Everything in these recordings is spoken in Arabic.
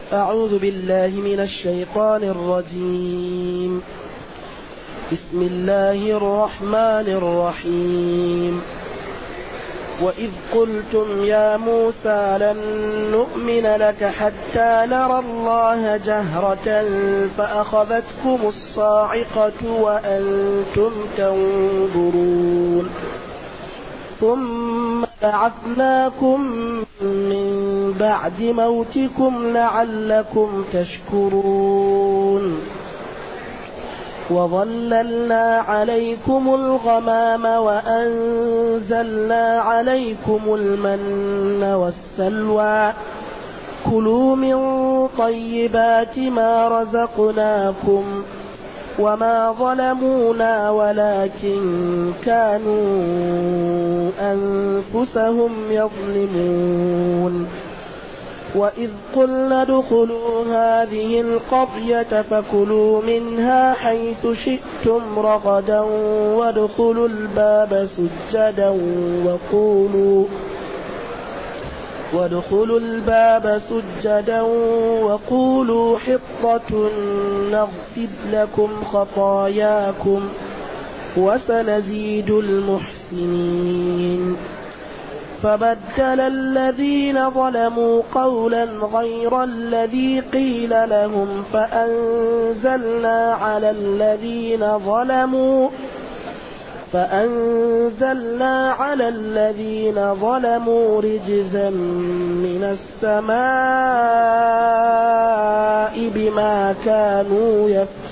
أعوذ بالله من الشيطان الرجيم. بسم الله الرحمن الرحيم. وإذ قلتم يا موسى لن نؤمن لك حتى نرى الله جهرة فأخذتكم الصاعقة وأنتم تنظرون ثم بعثناكم من بعد موتكم لعلكم تشكرون وظللنا عليكم الغمام وأنزلنا عليكم المن والسلوى كلوا من طيبات ما رزقناكم وما ظلمونا ولكن كانوا أنفسهم يظلمون وإذ قلنا ادخلوا هذه القرية فكلوا منها حيث شئتم رغدا وادخلوا الباب سجدا وقولوا حطة نغفر لكم خطاياكم وسنزيد المحسنين فبدل الذين ظلموا قولا غير الذي قيل لهم فأنزلنا على الذين ظلموا رجزا من السماء بما كانوا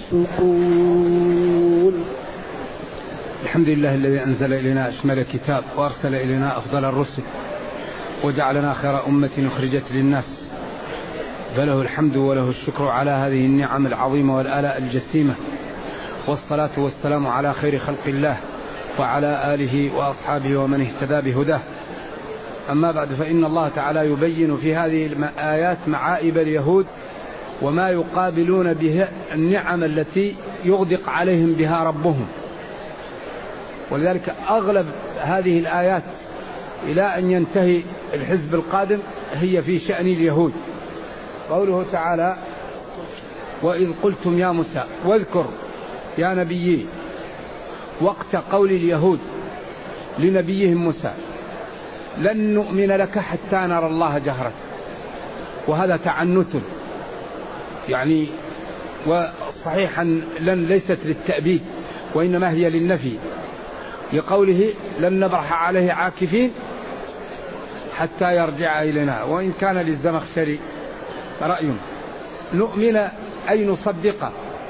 يفسقون. الحمد لله الذي أنزل إلينا أشمل الكتاب وأرسل إلينا أفضل الرسل وجعلنا خير أمة أخرجت للناس، فله الحمد وله الشكر على هذه النعم العظيمة والآلاء الجسيمة، والصلاة والسلام على خير خلق الله وعلى آله وأصحابه ومن اهتدى بهداه. أما بعد، فإن الله تعالى يبين في هذه الآيات معائب اليهود وما يقابلون به النعم التي يغدق عليهم بها ربهم، ولذلك أغلب هذه الآيات إلى أن ينتهي الحزب القادم هي في شأن اليهود. قوله تعالى: وإذ قلتم يا موسى، واذكر يا نبيي وقت قول اليهود لنبيهم موسى: لن نؤمن لك حتى نرى الله جهرة. وهذا تعنت، يعني وصحيحا لن ليست للتأبيد وإنما هي للنفي، لقوله: لن نبرح عليه عاكفين حتى يرجع إلينا. وإن كان للزمخشري رأي، نؤمن أي نصدق،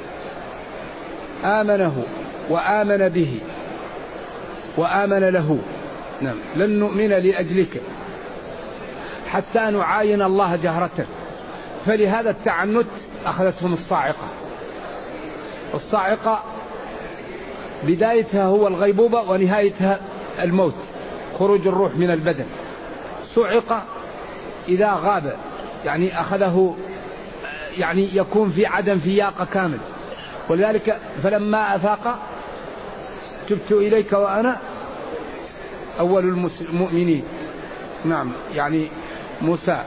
آمنه وآمن به وآمن له. نعم، لن نؤمن لأجلك حتى نعاين الله جهرة. فلهذا التعنت أخذتهم الصاعقة. الصاعقة بدايتها هو الغيبوبة ونهايتها الموت، خروج الروح من البدن. صعق إذا غاب، يعني أخذه، يعني يكون في عدم فياقة كامل. ولذلك فلما أفاق تبت إليك وأنا أول المؤمنين. نعم، يعني موسى.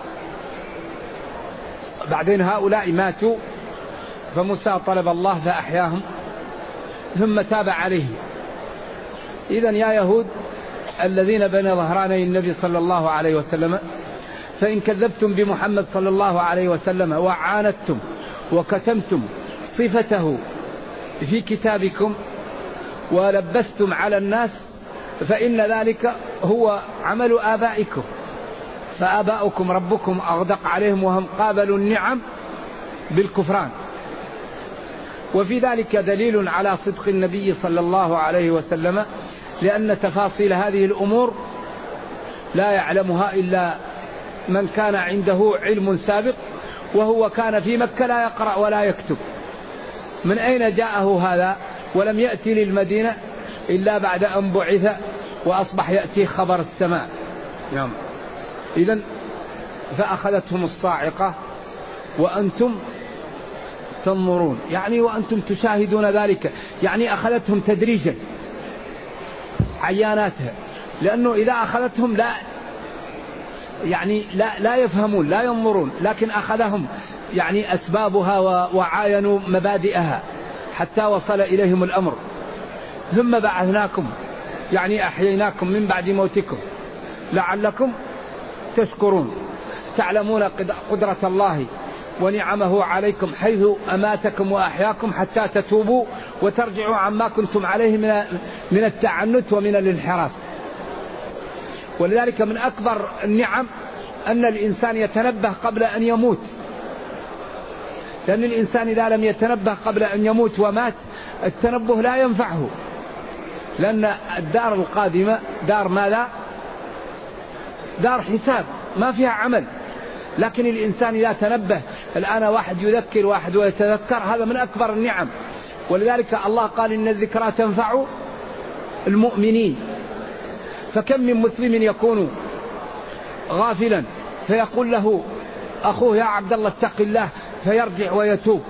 بعدين هؤلاء ماتوا، فموسى طلب الله فأحياهم ثم تاب عليه. إذن يا يهود الذين بين ظهراني النبي صلى الله عليه وسلم، فإن كذبتم بمحمد صلى الله عليه وسلم وعاندتم وكتمتم صفته في كتابكم ولبستم على الناس، فإن ذلك هو عمل آبائكم، فآباؤكم ربكم أغدق عليهم وهم قابلوا النعم بالكفران. وفي ذلك دليل على صدق النبي صلى الله عليه وسلم، لأن تفاصيل هذه الأمور لا يعلمها إلا من كان عنده علم سابق، وهو كان في مكة لا يقرأ ولا يكتب. من أين جاءه هذا؟ ولم يأتي للمدينة إلا بعد أن بعث وأصبح يأتي خبر السماء. نعم. إذن فأخذتهم الصاعقة وأنتم تنظرون، يعني وأنتم تشاهدون ذلك، يعني أخذتهم تدريجا عياناتها، لأنه إذا أخذتهم لا يفهمون لا ينظرون، لكن أخذهم يعني أسبابها وعاينوا مبادئها حتى وصل إليهم الأمر. ثم بعثناكم يعني أحييناكم من بعد موتكم لعلكم تشكرون، تعلمون قدرة الله ونعمه عليكم حيث أماتكم وأحياكم حتى تتوبوا وترجعوا عما كنتم عليه من التعنت ومن الانحراف. ولذلك من أكبر النعم أن الإنسان يتنبه قبل أن يموت، لأن الإنسان إذا لم يتنبه قبل أن يموت ومات التنبه لا ينفعه، لأن الدار القادمة دار ماذا؟ دار حساب ما فيها عمل. لكن الإنسان إذا تنبه، الآن واحد يذكر واحد ويتذكر، هذا من أكبر النعم. ولذلك الله قال إن الذكرى تنفع المؤمنين. فكم من مسلم يكون غافلا فيقول له أخوه يا عبد الله اتق الله فيرجع ويتوب.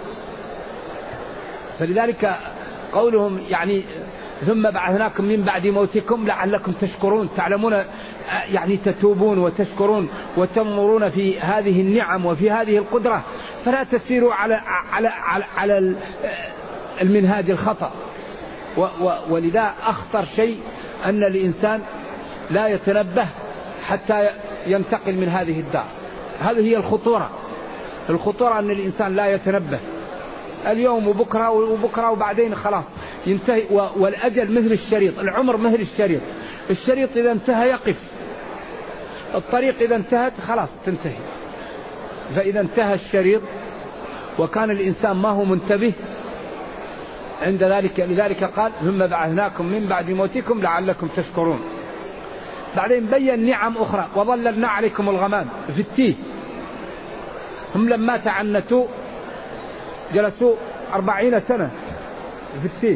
فلذلك قولهم يعني ثم بعثناكم من بعد موتكم لعلكم تشكرون، تعلمون يعني تتوبون وتشكرون وتمرون في هذه النعم وفي هذه القدرة، فلا تسيروا على المنهاج الخطأ. ولذا أخطر شيء أن الإنسان لا يتنبه حتى ينتقل من هذه الدار. هذه هي الخطورة أن الإنسان لا يتنبه اليوم وبكرة وبعدين خلاص ينتهي. والأجل مثل الشريط، العمر مثل الشريط إذا انتهى يقف، الطريق إذا انتهت خلاص تنتهي. فإذا انتهى الشريط وكان الإنسان ما هو منتبه عند ذلك، لذلك قال ثم بعثناكم من بعد موتكم لعلكم تشكرون. بعدين بين نعم أخرى وظللنا عليكم الغمام في التيه. هم لما تعنتوا جلسوا 40 سنة في التيه،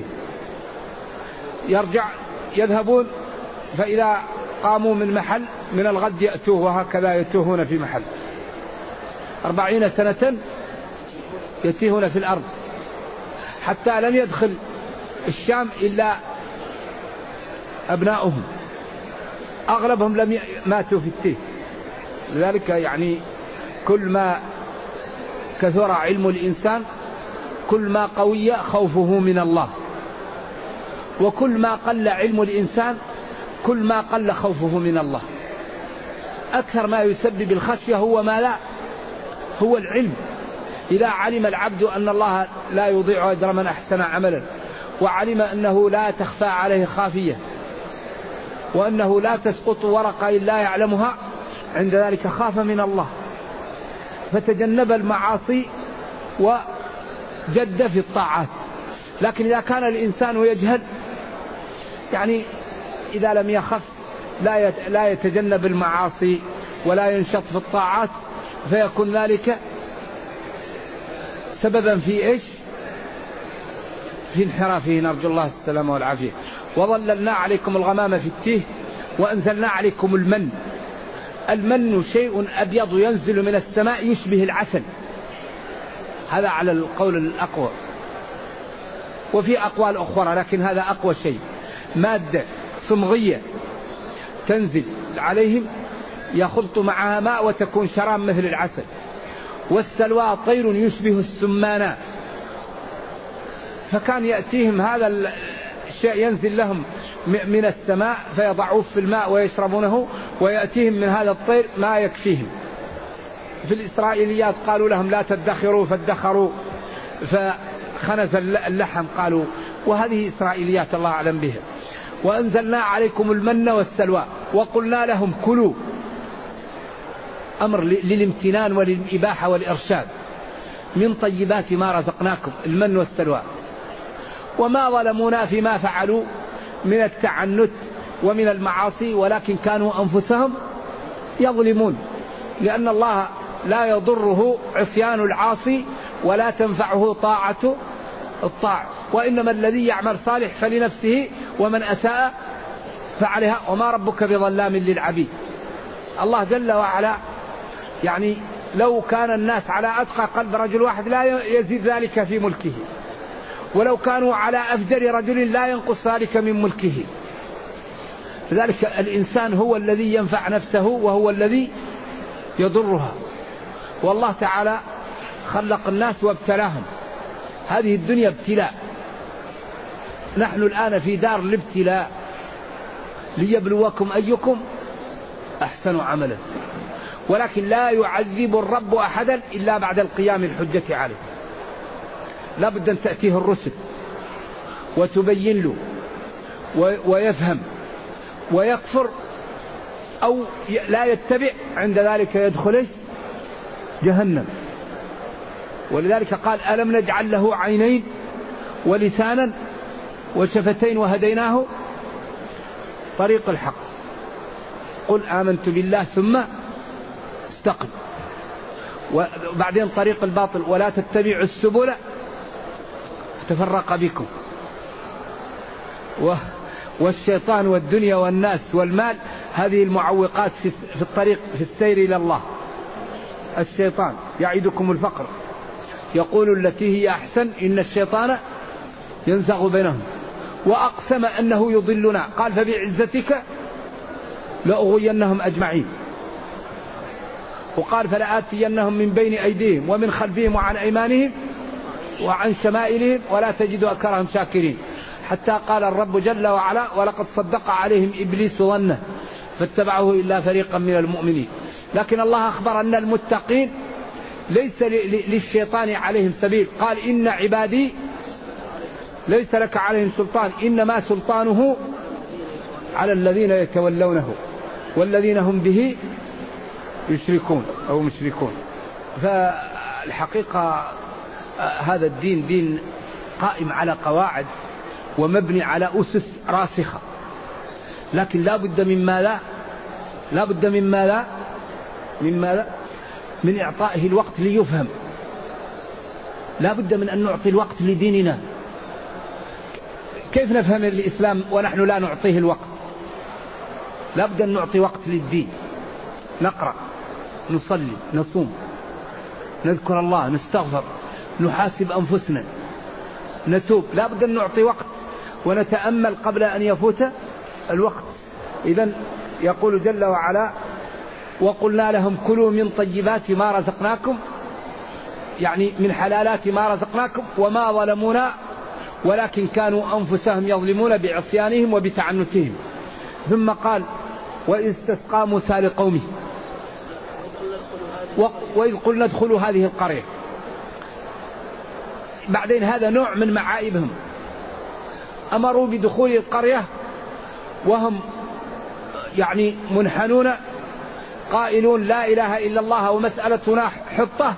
يذهبون فإذا قاموا من محل من الغد يأتوه، وهكذا يتوهون في محل 40 سنة يتيهون في الأرض، حتى لم يدخل الشام إلا أبناؤهم، أغلبهم ماتوا في التيه. لذلك يعني كل ما كثر علم الإنسان كل ما قوي خوفه من الله، وكل ما قل علم الإنسان كل ما قل خوفه من الله. أكثر ما يسبب الخشية هو ما لا هو العلم. إذا علم العبد أن الله لا يضيع أجر من أحسن عملا، وعلم أنه لا تخفى عليه خافية، وأنه لا تسقط ورقة إلا يعلمها، عند ذلك خاف من الله فتجنب المعاصي وجد في الطاعات. لكن إذا كان الإنسان يجهل، يعني إذا لم يخف لا يتجنب المعاصي ولا ينشط في الطاعات، فيكون ذلك سببا في إيش؟ في انحرافه، نرجو الله السلامة والعافية. وظللنا عليكم الغمام في التيه وأنزلنا عليكم المن. المن شيء أبيض ينزل من السماء يشبه العسل، هذا على القول الأقوى، وفي أقوال أخرى لكن هذا أقوى شيء. مادة صمغية تنزل عليهم يخلط معها ماء وتكون شراب مثل العسل. والسلوى طير يشبه السمانة، فكان يأتيهم هذا الشيء ينزل لهم من السماء فيضعوه في الماء ويشربونه، ويأتيهم من هذا الطير ما يكفيهم. في الإسرائيليات قالوا لهم لا تدخروا فادخروا فخنز اللحم، قالوا، وهذه إسرائيليات الله أعلم بها. وأنزلنا عليكم المن والسلوى وقلنا لهم كلوا، أمر للامتنان وللإباحة والإرشاد، من طيبات ما رزقناكم، المن والسلوى. وما ظلمونا فيما فعلوا من التعنت ومن المعاصي، ولكن كانوا أنفسهم يظلمون، لأن الله لا يضره عصيان العاصي ولا تنفعه طاعة الطاع، وإنما الذي يعمل صالح فلنفسه ومن أساء فعليها وما ربك بظلام للعبيد. الله جل وعلا يعني لو كان الناس على أتقى قلب رجل واحد لا يزيد ذلك في ملكه، ولو كانوا على أفجر رجل لا ينقص ذلك من ملكه. لذلك الإنسان هو الذي ينفع نفسه وهو الذي يضرها. والله تعالى خلق الناس وابتلاهم. هذه الدنيا ابتلاء، نحن الآن في دار الابتلاء ليبلوكم أيكم أحسن عملا، ولكن لا يعذب الرب أحدا إلا بعد القيام الحجة عليه. لا بد أن تأتيه الرسل وتبين له ويفهم ويكفر أو لا يتبع، عند ذلك يدخل جهنم. ولذلك قال ألم نجعل له عينين ولسانا وشفتين وهديناه طريق الحق. قل آمنت بالله ثم استقم. وبعدين طريق الباطل ولا تتبعوا السبل فتفرق بكم. والشيطان والدنيا والناس والمال هذه المعوقات في الطريق في السير إلى الله. الشيطان يعيدكم الفقر، يقول التي هي أحسن إن الشيطان ينزغ بينهم، وأقسم أنه يضلنا قال فبعزتك لأغوينهم أجمعين، وقال فلآتينهم من بين أيديهم ومن خلفهم وعن أيمانهم وعن شمائلهم ولا تجد أكثرهم شاكرين، حتى قال الرب جل وعلا ولقد صدق عليهم إبليس ظنه فاتبعه إلا فريقا من المؤمنين. لكن الله أخبر أن المتقين ليس للشيطان عليهم سبيل، قال إن عبادي ليس لك عليهم سلطان إنما سلطانه على الذين يتولونه والذين هم به يشركون أو مشركون. فالحقيقة هذا الدين دين قائم على قواعد ومبني على أسس راسخة، لكن لا بد من إعطائه الوقت ليفهم. لا بد من أن نعطي الوقت لديننا. كيف نفهم الإسلام ونحن لا نعطيه الوقت؟ لا بد أن نعطي وقت للدين، نقرأ، نصلي، نصوم، نذكر الله، نستغفر، نحاسب أنفسنا، نتوب. لا بد أن نعطي وقت ونتأمل قبل أن يفوت الوقت. إذن يقول جل وعلا وقلنا لهم كلوا من طيبات ما رزقناكم، يعني من حلالات ما رزقناكم وما ظلمونا ولكن كانوا أنفسهم يظلمون بعصيانهم وبتعنتهم. ثم قال وإذ استسقى موسى لقومه وإذ قلنا ادخلوا هذه القرية. بعدين هذا نوع من معائبهم، أمروا بدخول القرية وهم يعني منحنون قائلون لا إله إلا الله ومسألتنا حطة،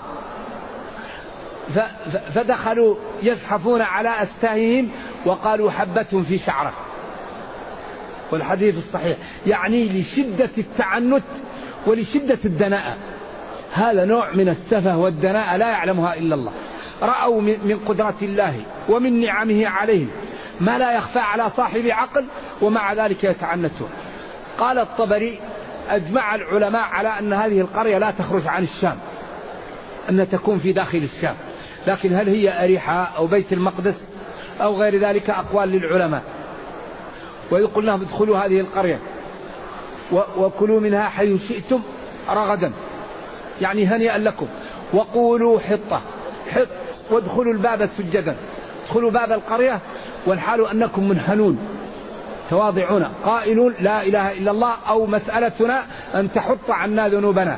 فدخلوا يزحفون على أستاههم وقالوا حبة في شعره. والحديث الصحيح يعني لشدة التعنت ولشدة الدناءة. هذا نوع من السفه والدناءة لا يعلمها إلا الله. رأوا من قدرة الله ومن نعمه عليهم ما لا يخفى على صاحب عقل ومع ذلك يتعنتون. قال الطبري أجمع العلماء على أن هذه القرية لا تخرج عن الشام، أن تكون في داخل الشام، لكن هل هي أريحة أو بيت المقدس أو غير ذلك أقوال للعلماء. ويقول لهم ادخلوا هذه القرية وكلوا منها حيث شئتم رغدا، يعني هنيئا لكم، وقولوا حطة وادخلوا الباب سجدا. ادخلوا باب القرية والحال أنكم منحنون تواضعون قائلون لا إله إلا الله أو مسألتنا أن تحط عنا ذنوبنا.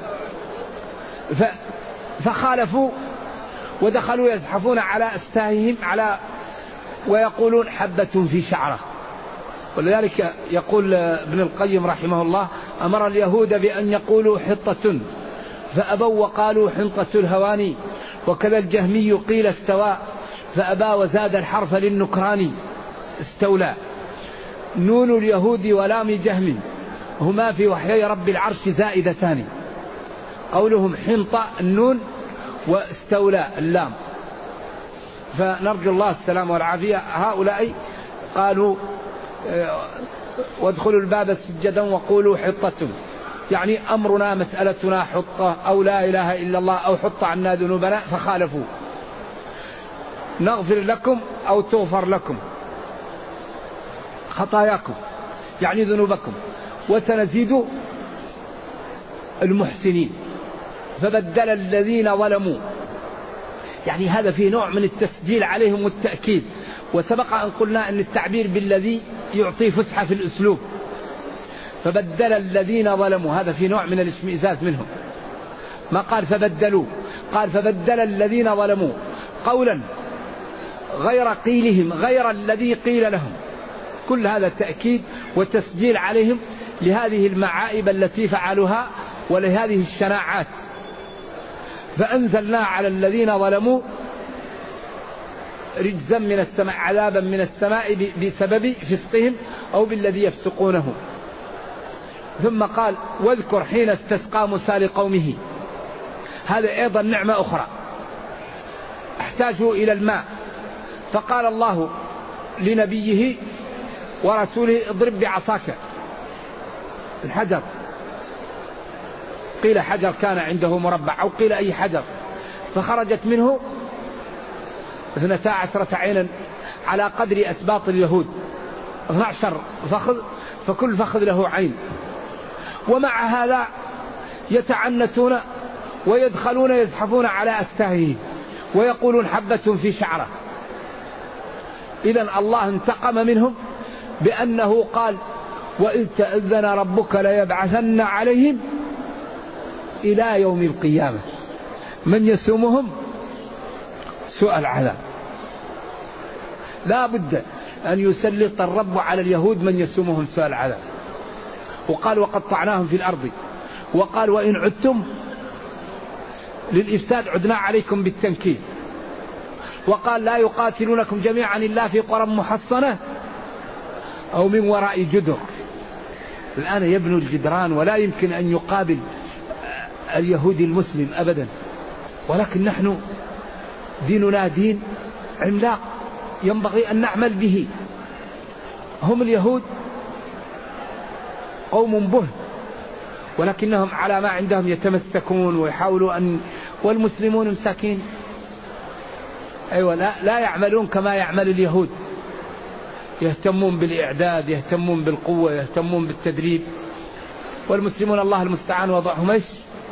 فخالفوا ودخلوا يزحفون على أستاههم ويقولون حبة في شعره. ولذلك يقول ابن القيم رحمه الله أمر اليهود بأن يقولوا حطة فأبوا وقالوا حنطة الهواني، وكذا الجهمي قيل استوى فأبى وزاد الحرف للنكران استولى. نون اليهود ولام جهم هما في وحيي رب العرش زائدتان، قولهم حنطة النون واستولى اللام. فنرجو الله السلام والعافية. هؤلاء قالوا وادخلوا الباب سجدا وقولوا حطة، يعني أمرنا مسألتنا حطة أو لا إله إلا الله أو حط عنا ذنوبنا، فخالفوا. نغفر لكم أو تغفر لكم خطاياكم، يعني ذنوبكم، وسنزيد المحسنين. فبدل الذين ظلموا يعني هذا فيه نوع من التسجيل عليهم والتأكيد. وسبق أن قلنا أن التعبير بالذي يعطي فسحة في الأسلوب. فبدل الذين ظلموا، هذا في نوع من الاشمئزاز منهم. ما قال فبدلوا، قال فبدل الذين ظلموا قولا غير قيلهم، غير الذي قيل لهم. كل هذا تأكيد وتسجيل عليهم لهذه المعائب التي فعلوها ولهذه الشناعات. فأنزلنا على الذين ظلموا رجزا من السماء، عذابا من السماء بسبب فسقهم أو بالذي يفسقونه. ثم قال واذكر حين استسقى موسى لقومه. هذا أيضا نعمة أخرى، احتاجوا إلى الماء، فقال الله لنبيه ورسوله اضرب بعصاك الحجر. قيل حجر كان عنده مربع أو قيل أي حجر، فخرجت منه 12 عينا على قدر أسباط اليهود، 12 فخذ، فكل فخذ له عين. ومع هذا يتعنتون ويدخلون يزحفون على أستاهه ويقولون حبة في شعره. إذن الله انتقم منهم بأنه قال وإذ تأذن ربك ليبعثن عليهم إلى يوم القيامة من يسومهم سوء العذاب. لا بد أن يسلط الرب على اليهود من يسومهم سوء العذاب. وقال وقطعناهم في الأرض، وقال وإن عدتم للإفساد عدنا عليكم بالتنكيل. وقال لا يقاتلونكم جميعا إلا في قرى محصنة أو من وراء جدر. الآن يبنوا الجدران ولا يمكن أن يقابل اليهودي المسلم أبدا. ولكن نحن ديننا دين عملاق ينبغي أن نعمل به. هم اليهود قوم به، ولكنهم على ما عندهم يتمسكون ويحاولوا أن، والمسلمون مساكين أيوة لا يعملون كما يعمل اليهود، يهتمون بالإعداد، يهتمون بالقوة، يهتمون بالتدريب. والمسلمون الله المستعان وضعهم ايش؟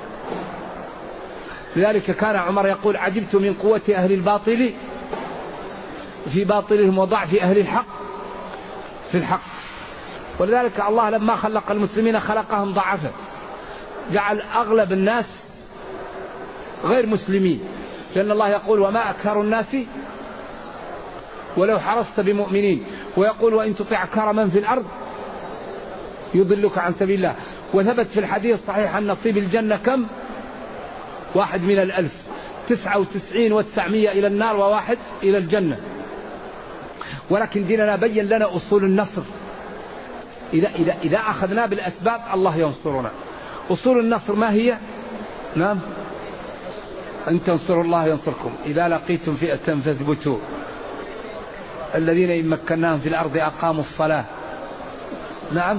لذلك كان عمر يقول عجبت من قوة أهل الباطل في باطلهم وضعف أهل الحق في الحق. ولذلك الله لما خلق المسلمين خلقهم ضعفا، جعل أغلب الناس غير مسلمين، لأن الله يقول وما أكثر الناس ولو حرصت بمؤمنين، ويقول وإن تطع أكثر من في الأرض يضلك عن سبيل الله. وثبت في الحديث الصحيح أن نصيب الجنة كم؟ 1 من 1000، 99 و900 إلى النار و1 إلى الجنة. ولكن ديننا بين لنا أصول النصر. إذا أخذنا بالأسباب الله ينصرنا. أصول النصر ما هي؟ نعم، أن تنصروا الله ينصركم، إذا لقيتم فئة فاثبتوا، الذين إن مكناهم في الأرض أقاموا الصلاة، نعم،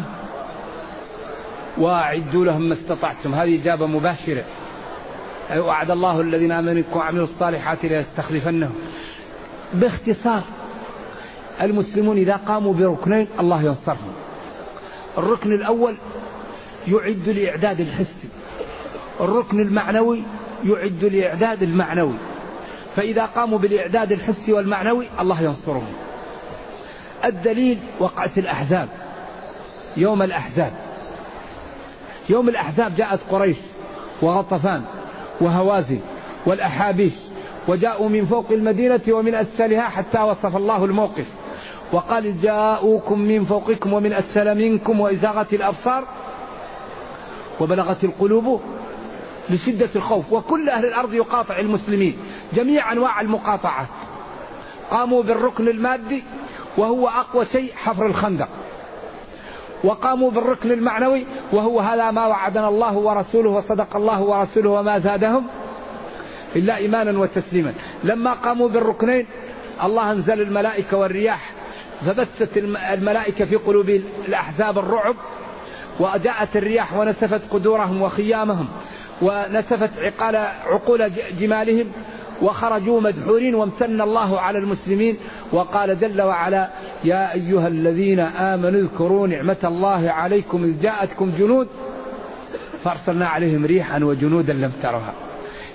وأعدوا لهم ما استطعتم. هذه إجابة مباشرة. وعد الله الذين آمنوا منكم وعملوا الصالحات ليستخلفنهم. باختصار المسلمون إذا قاموا بركنين الله ينصرهم. الركن الأول يعد الإعداد الحسي، الركن المعنوي يعد الإعداد المعنوي. فإذا قاموا بالإعداد الحسي والمعنوي الله ينصرهم. الدليل وقعة الأحزاب، يوم الأحزاب. يوم الأحزاب جاءت قريش وغطفان وهوازن والأحابيش، وجاءوا من فوق المدينة ومن أسفلها حتى وصف الله الموقف وقال جاءوكم من فوقكم ومن أسفل منكم وإزاغت الأبصار وبلغت القلوب لشدة الخوف. وكل أهل الأرض يقاطع المسلمين جميع أنواع المقاطعات. قاموا بالركن المادي وهو أقوى شيء حفر الخندق، وقاموا بالركن المعنوي وهو هذا ما وعدنا الله ورسوله وصدق الله ورسوله وما زادهم إلا إيمانا وتسليما. لما قاموا بالركنين الله أنزل الملائكة والرياح، فبثت الملائكة في قلوب الأحزاب الرعب، وجاءت الرياح ونسفت قدورهم وخيامهم ونسفت عقول جمالهم، وخرجوا مدحورين. وامتن الله على المسلمين وقال جل وعلا يا أيها الذين آمنوا اذكروا نعمة الله عليكم إذ جاءتكم جنود فأرسلنا عليهم ريحا وجنودا لم تروها.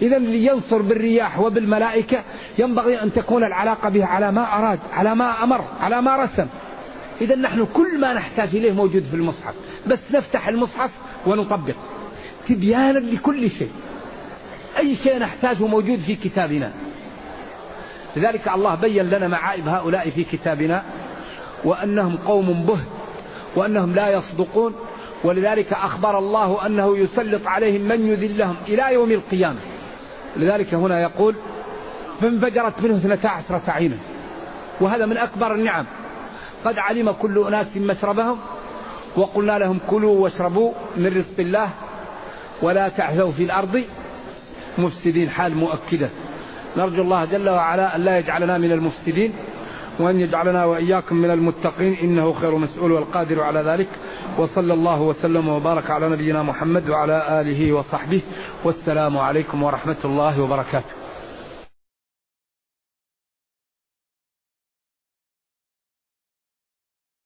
إذا لينصر بالرياح وبالملائكة ينبغي أن تكون العلاقة به على ما أراد، على ما أمر، على ما رسم. إذا نحن كل ما نحتاج إليه موجود في المصحف، بس نفتح المصحف ونطبق تبيانا لكل شيء. أي شيء نحتاجه موجود في كتابنا. لذلك الله بين لنا معائب هؤلاء في كتابنا، وأنهم قوم بهت، وأنهم لا يصدقون. ولذلك أخبر الله أنه يسلط عليهم من يذلهم إلى يوم القيامة. لذلك هنا يقول فانفجرت منه 12 عينا، وهذا من أكبر النعم. قد علم كل أناس مشربهم وقلنا لهم كلوا واشربوا من رزق الله ولا تعثوا في الأرض مفسدين، حال مؤكدة. نرجو الله جل وعلا أن لا يجعلنا من المفسدين، وأن يجعلنا وإياكم من المتقين، إنه خير مسؤول والقادر على ذلك. وصلى الله وسلم وبارك على نبينا محمد وعلى آله وصحبه، والسلام عليكم ورحمة الله وبركاته.